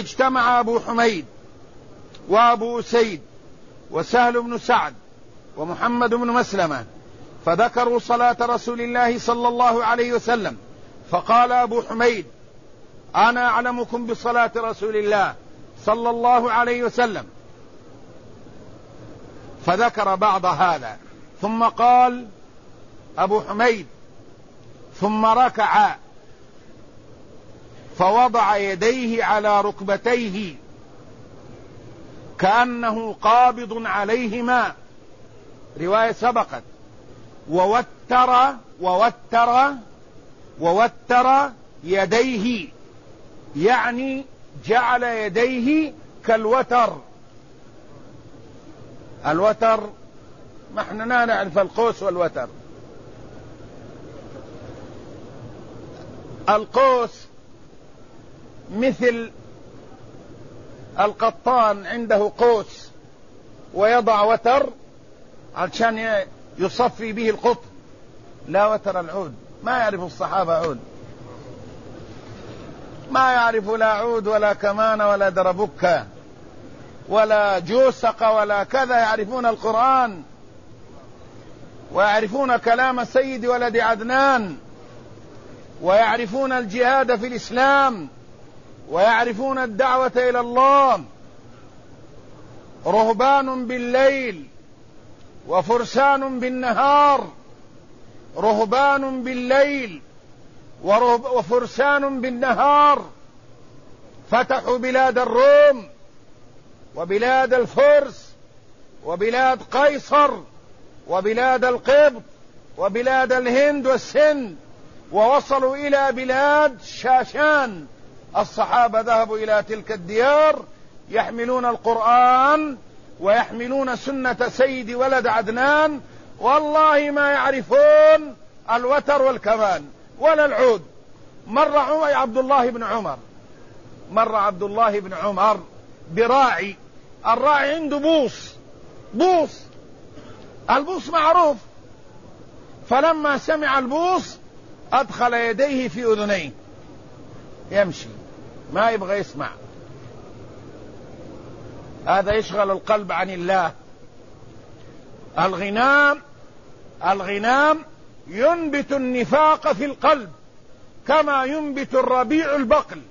اجتمع أبو حميد وأبو أسيد وسهل بن سعد ومحمد بن مسلمة فذكروا صلاة رسول الله صلى الله عليه وسلم، فقال أبو حميد: أنا أعلمكم بصلاة رسول الله صلى الله عليه وسلم، فذكر بعض هذا. ثم قال أبو حميد: ثم ركع فوضع يديه على ركبتيه كأنه قابض عليهما، رواية سبقت، ووتر يديه، يعني جعل يديه كالوتر. الوتر ما احنا نعرف القوس والوتر. القوس مثل القطان عنده قوس ويضع وتر عشان يصفي به القطن، لا وتر العود. ما يعرف الصحابة عود، ما يعرف لا عود ولا كمان ولا دربكة ولا جوسق ولا كذا، يعرفون القرآن ويعرفون كلام سيد ولد عدنان ويعرفون الجهاد في الإسلام ويعرفون الدعوة إلى الله. رهبان بالليل وفرسان بالنهار، رهبان بالليل وفرسان بالنهار، فتحوا بلاد الروم وبلاد الفرس وبلاد قيصر وبلاد القبط وبلاد الهند والسند، ووصلوا إلى بلاد شاشان. الصحابة ذهبوا إلى تلك الديار يحملون القرآن ويحملون سنة سيد ولد عدنان، والله ما يعرفون الوتر والكمان ولا العود. مر عبد الله بن عمر براعي، الراعي عنده بوص، البوص معروف، فلما سمع البوص أدخل يديه في أذنيه، يمشي ما يبغى يسمع. هذا يشغل القلب عن الله. الغنام ينبت النفاق في القلب كما ينبت الربيع البقل.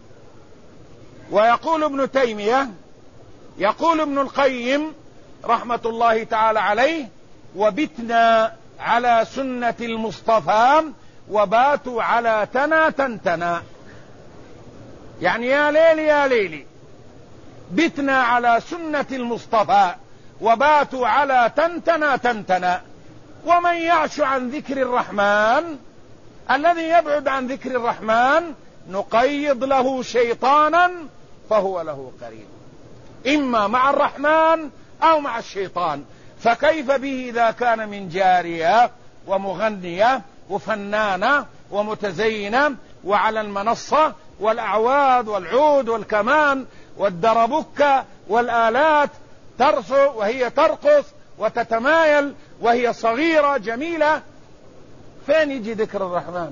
ويقول ابن تيمية، يقول ابن القيم رحمة الله تعالى عليه: وبتنا على سنة المصطفى وباتوا على تنتنا، يعني يا ليلي بتنا على سنة المصطفى وباتوا على تنتنا. ومن يعش عن ذكر الرحمن، الذي يبعد عن ذكر الرحمن، نقيض له شيطانا فهو له قرين، إما مع الرحمن أو مع الشيطان. فكيف به إذا كان من جارية ومغنية وفنانة ومتزينة وعلى المنصة والأعواد والعود والكمان والدربكة والآلات ترسو وهي ترقص وتتمايل وهي صغيرة جميلة، فين يجي ذكر الرحمن؟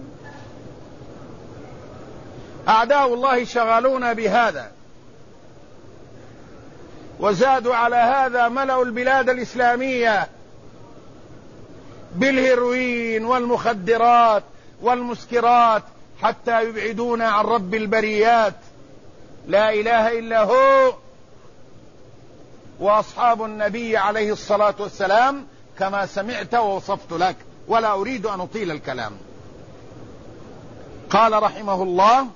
أعداء الله شغلونا بهذا، وزادوا على هذا ملأوا البلاد الإسلامية بالهيروين والمخدرات والمسكرات حتى يبعدونا عن رب البريات، لا إله إلا هو. وأصحاب النبي عليه الصلاة والسلام كما سمعت ووصفت لك، ولا أريد أن أطيل الكلام. قال رحمه الله: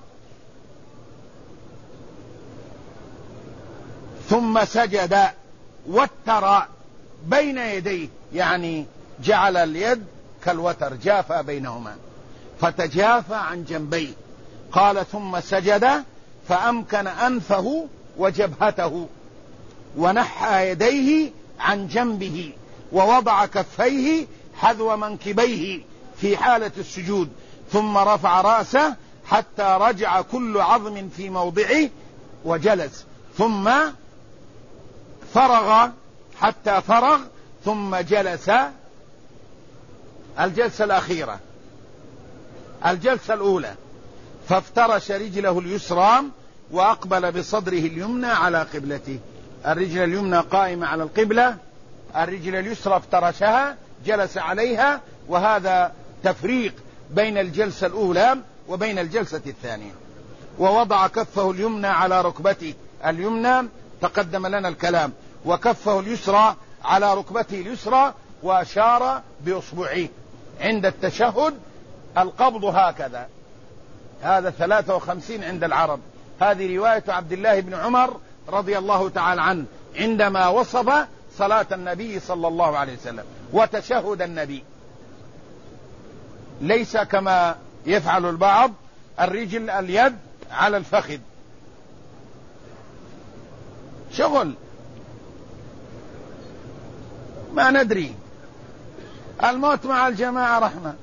ثم سجد وتر بين يديه، يعني جعل اليد كالوتر، جافى بينهما فتجافى عن جنبيه. قال: ثم سجد فأمكن أنفه وجبهته ونحى يديه عن جنبه ووضع كفيه حذو منكبيه في حالة السجود، ثم رفع رأسه حتى رجع كل عظم في موضعه وجلس، ثم فرغ حتى فرغ، ثم جلس الجلسة الأخيرة، الجلسة الأولى، فافترش رجله اليسرى وأقبل بصدره اليمنى على قبلته. الرجل اليمنى قائمة على القبلة، الرجل اليسرى افترشها جلس عليها، وهذا تفريق بين الجلسة الأولى وبين الجلسة الثانية. ووضع كفه اليمنى على ركبته اليمنى، تقدم لنا الكلام، وكفه اليسرى على ركبته اليسرى، وأشار بأصبعيه عند التشهد. القبض هكذا، هذا 53 عند العرب. هذه رواية عبد الله بن عمر رضي الله تعالى عنه عندما وصف صلاة النبي صلى الله عليه وسلم وتشهد النبي، ليس كما يفعل البعض الرجل اليد على الفخذ، شغل ما ندري. الموت مع الجماعة رحمة.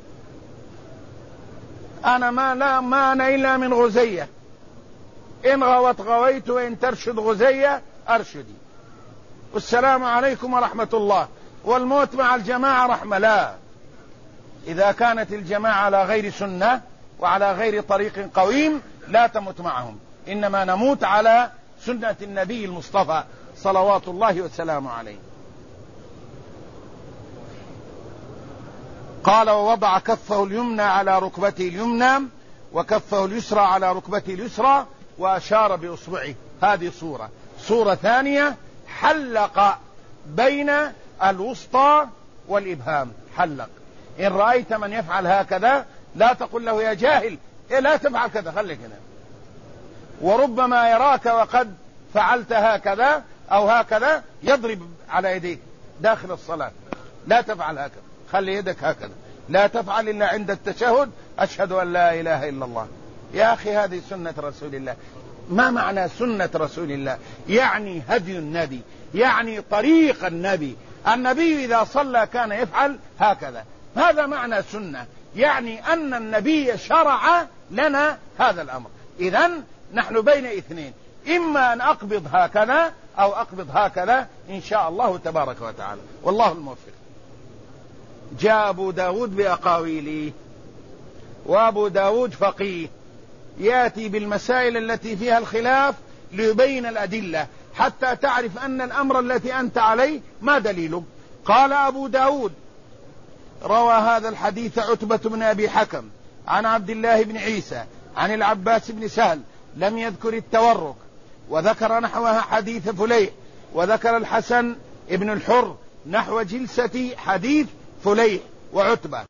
أنا ما أنا إلا من غزية، إن غوت غويت وإن ترشد غزية أرشدي، والسلام عليكم ورحمة الله، والموت مع الجماعة رحمة. لا، إذا كانت الجماعة على غير سنة وعلى غير طريق قويم لا تموت معهم، إنما نموت على سنة النبي المصطفى صلوات الله وسلامه عليه. قال: ووضع كفه اليمنى على ركبته اليمنى وكفه اليسرى على ركبته اليسرى، وأشار بأصبعه. هذه صورة ثانية، حلق بين الوسطى والإبهام، حلق. إن رأيت من يفعل هكذا لا تقل له يا جاهل، لا تفعل كذا، خليك هنا. وربما يراك وقد فعلت هكذا أو هكذا يضرب على يديك داخل الصلاة. لا تفعل هكذا، خلي يدك هكذا، لا تفعل إلا عند التشهد أشهد أن لا إله إلا الله. يا أخي هذه سنة رسول الله. ما معنى سنة رسول الله؟ يعني هدي النبي، يعني طريق النبي. النبي إذا صلى كان يفعل هكذا، هذا معنى سنة، يعني أن النبي شرع لنا هذا الأمر. إذن نحن بين اثنين، إما أن أقبض هكذا أو أقبض هكذا إن شاء الله تبارك وتعالى، والله الموفق. جاء أبو داود بأقاويله، وأبو داود فقيه يأتي بالمسائل التي فيها الخلاف ليبين الأدلة حتى تعرف أن الأمر الذي أنت عليه ما دليله. قال أبو داود: روى هذا الحديث عتبة بن أبي حكم عن عبد الله بن عيسى عن العباس بن سهل، لم يذكر التورك، وذكر نحوها حديث فليح، وذكر الحسن بن الحر نحو جلسة حديث فليح وعتبة.